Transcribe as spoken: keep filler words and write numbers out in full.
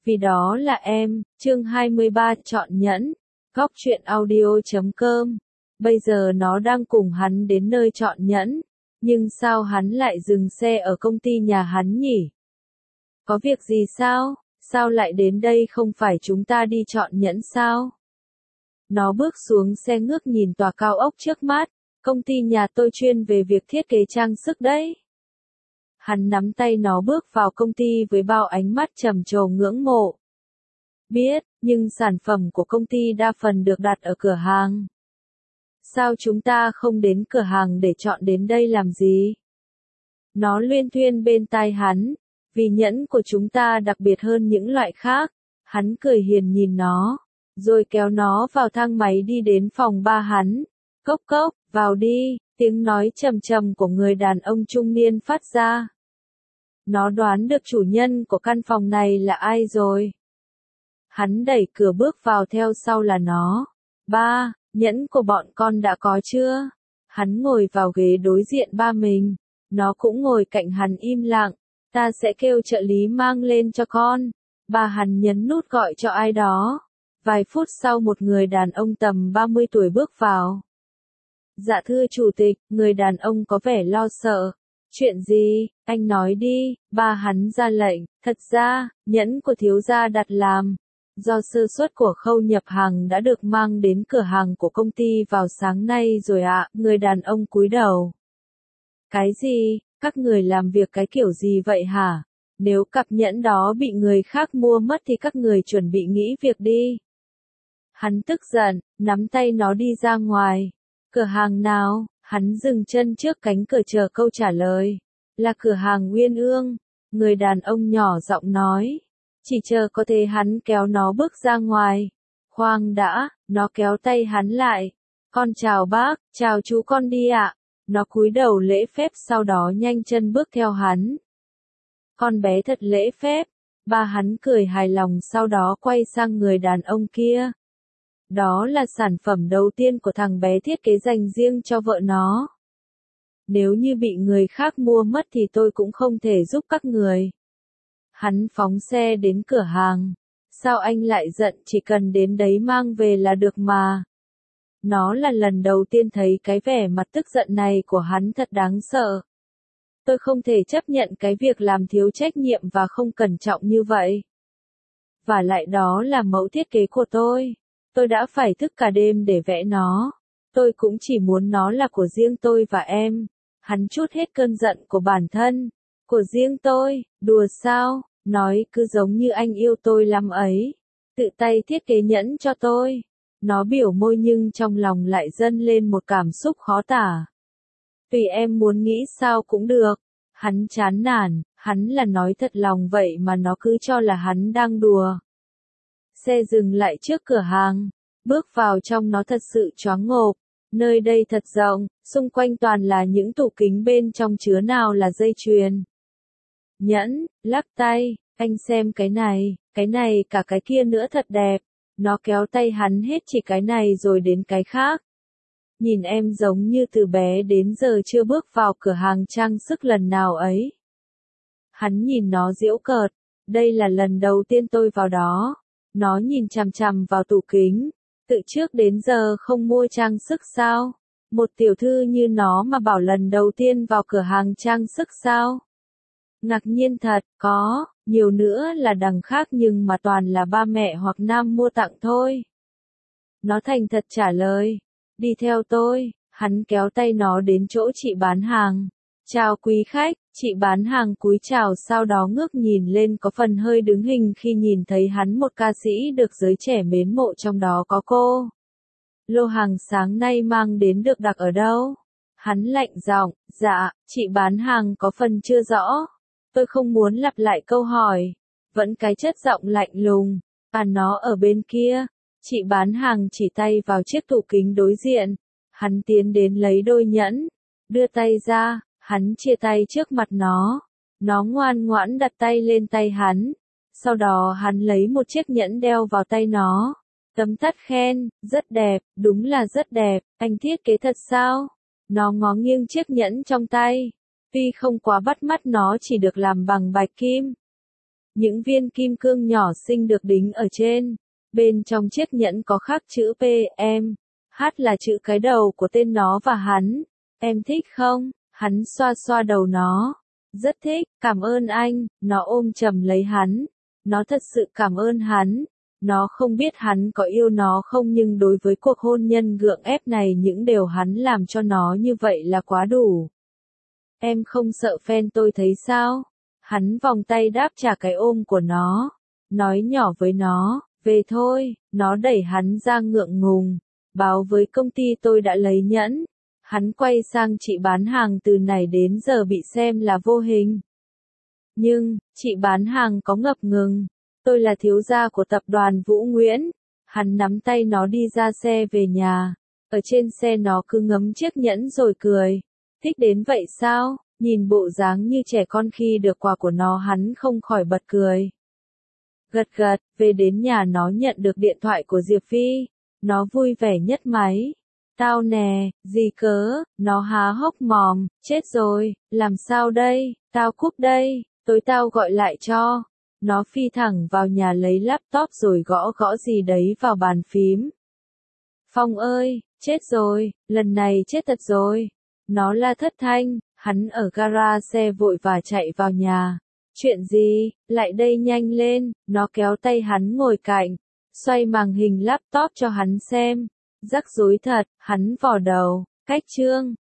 Vì đó là em, chương hai mươi ba chọn nhẫn, góc truyện audio chấm com. Bây giờ nó đang cùng hắn đến nơi chọn nhẫn, nhưng sao hắn lại dừng xe ở công ty nhà hắn nhỉ? Có việc gì sao? Sao lại đến đây, không phải chúng ta đi chọn nhẫn sao? Nó bước xuống xe ngước nhìn tòa cao ốc trước mắt, công ty nhà tôi chuyên về việc thiết kế trang sức đấy. Hắn nắm tay nó bước vào công ty với bao ánh mắt trầm trồ ngưỡng mộ. Biết, nhưng sản phẩm của công ty đa phần được đặt ở cửa hàng. Sao chúng ta không đến cửa hàng để chọn đến đây làm gì? Nó luyên thuyên bên tai hắn, vì nhẫn của chúng ta đặc biệt hơn những loại khác. Hắn cười hiền nhìn nó, rồi kéo nó vào thang máy đi đến phòng ba hắn. Cốc cốc, vào đi, tiếng nói trầm trầm của người đàn ông trung niên phát ra. Nó đoán được chủ nhân của căn phòng này là ai rồi. Hắn đẩy cửa bước vào, theo sau là nó. Ba, nhẫn của bọn con đã có chưa? Hắn ngồi vào ghế đối diện ba mình. Nó cũng ngồi cạnh hắn im lặng. Ta sẽ kêu trợ lý mang lên cho con. Ba hắn nhấn nút gọi cho ai đó. Vài phút sau một người đàn ông tầm ba mươi tuổi bước vào. Dạ thưa chủ tịch, người đàn ông có vẻ lo sợ. Chuyện gì, anh nói đi, ba hắn ra lệnh. Thật ra, nhẫn của thiếu gia đặt làm. Do sơ suất của khâu nhập hàng đã được mang đến cửa hàng của công ty vào sáng nay rồi ạ, người đàn ông cúi đầu. Cái gì, các người làm việc cái kiểu gì vậy hả? Nếu cặp nhẫn đó bị người khác mua mất thì các người chuẩn bị nghỉ việc đi. Hắn tức giận, nắm tay nó đi ra ngoài. Cửa hàng nào? Hắn dừng chân trước cánh cửa chờ câu trả lời. Là cửa hàng Uyên Ương. Người đàn ông nhỏ giọng nói. Chỉ chờ có thể hắn kéo nó bước ra ngoài. Khoan đã, nó kéo tay hắn lại. Con chào bác, chào chú, con đi ạ. Nó cúi đầu lễ phép, sau đó nhanh chân bước theo hắn. Con bé thật lễ phép. Ba hắn cười hài lòng, sau đó quay sang người đàn ông kia. Đó là sản phẩm đầu tiên của thằng bé thiết kế dành riêng cho vợ nó. Nếu như bị người khác mua mất thì tôi cũng không thể giúp các người. Hắn phóng xe đến cửa hàng. Sao anh lại giận, chỉ cần đến đấy mang về là được mà. Nó là lần đầu tiên thấy cái vẻ mặt tức giận này của hắn, thật đáng sợ. Tôi không thể chấp nhận cái việc làm thiếu trách nhiệm và không cẩn trọng như vậy. Và lại đó là mẫu thiết kế của tôi. Tôi đã phải thức cả đêm để vẽ nó. Tôi cũng chỉ muốn nó là của riêng tôi và em. Hắn trút hết cơn giận của bản thân. Của riêng tôi, đùa sao, nói cứ giống như anh yêu tôi lắm ấy. Tự tay thiết kế nhẫn cho tôi. Nó biểu môi nhưng trong lòng lại dâng lên một cảm xúc khó tả. Tùy em muốn nghĩ sao cũng được. Hắn chán nản, hắn là nói thật lòng vậy mà nó cứ cho là hắn đang đùa. Xe dừng lại trước cửa hàng. Bước vào trong nó thật sự choáng ngộp. Nơi đây thật rộng, xung quanh toàn là những tủ kính, bên trong chứa nào là dây chuyền, nhẫn, lắc tay. Anh xem cái này, cái này, cả cái kia nữa thật đẹp. Nó kéo tay hắn hết chỉ cái này rồi đến cái khác. Nhìn em giống như từ bé đến giờ chưa bước vào cửa hàng trang sức lần nào ấy. Hắn nhìn nó giễu cợt. Đây là lần đầu tiên tôi vào đó. Nó nhìn chằm chằm vào tủ kính. Từ trước đến giờ không mua trang sức sao? Một tiểu thư như nó mà bảo lần đầu tiên vào cửa hàng trang sức sao? Ngạc nhiên thật, có, nhiều nữa là đằng khác nhưng mà toàn là ba mẹ hoặc nam mua tặng thôi. Nó thành thật trả lời. Đi theo tôi. Hắn kéo tay nó đến chỗ chị bán hàng. Chào quý khách, chị bán hàng cúi chào, sau đó ngước nhìn lên, có phần hơi đứng hình khi nhìn thấy hắn, một ca sĩ được giới trẻ mến mộ, trong đó có cô. Lô hàng sáng nay mang đến được đặt ở đâu? Hắn lạnh giọng, dạ, chị bán hàng có phần chưa rõ. Tôi không muốn lặp lại câu hỏi. Vẫn cái chất giọng lạnh lùng. À, nó ở bên kia. Chị bán hàng chỉ tay vào chiếc tủ kính đối diện. Hắn tiến đến lấy đôi nhẫn. Đưa tay ra. Hắn chia tay trước mặt nó. Nó ngoan ngoãn đặt tay lên tay hắn. Sau đó hắn lấy một chiếc nhẫn đeo vào tay nó. Tấm tắc khen, rất đẹp, đúng là rất đẹp, anh thiết kế thật sao? Nó ngó nghiêng chiếc nhẫn trong tay. Tuy không quá bắt mắt, nó chỉ được làm bằng bạch kim. Những viên kim cương nhỏ xinh được đính ở trên. Bên trong chiếc nhẫn có khắc chữ P M. H là chữ cái đầu của tên nó và hắn. Em thích không? Hắn xoa xoa đầu nó. Rất thích, cảm ơn anh. Nó ôm chầm lấy hắn. Nó thật sự cảm ơn hắn. Nó không biết hắn có yêu nó không, nhưng đối với cuộc hôn nhân gượng ép này, những điều hắn làm cho nó như vậy là quá đủ. Em không sợ fan tôi thấy sao? Hắn vòng tay đáp trả cái ôm của nó. Nói nhỏ với nó, về thôi. Nó đẩy hắn ra ngượng ngùng. Báo với công ty tôi đã lấy nhẫn. Hắn quay sang chị bán hàng, từ này đến giờ bị xem là vô hình. Nhưng, chị bán hàng có ngập ngừng. Tôi là thiếu gia của tập đoàn Vũ Nguyễn. Hắn nắm tay nó đi ra xe về nhà. Ở trên xe nó cứ ngắm chiếc nhẫn rồi cười. Thích đến vậy sao? Nhìn bộ dáng như trẻ con khi được quà của nó, hắn không khỏi bật cười. Gật gật, về đến nhà nó nhận được điện thoại của Diệp Phi. Nó vui vẻ nhất máy. Tao nè, gì cớ? Nó há hốc mồm, chết rồi, làm sao đây? Tao cúp đây, tối tao gọi lại cho. Nó phi thẳng vào nhà lấy laptop rồi gõ gõ gì đấy vào bàn phím. Phong ơi, chết rồi, lần này chết thật rồi. Nó la thất thanh, hắn ở gara xe vội và chạy vào nhà. Chuyện gì, lại đây nhanh lên. Nó kéo tay hắn ngồi cạnh, xoay màn hình laptop cho hắn xem. Rắc rối thật, hắn vò đầu. Cách chương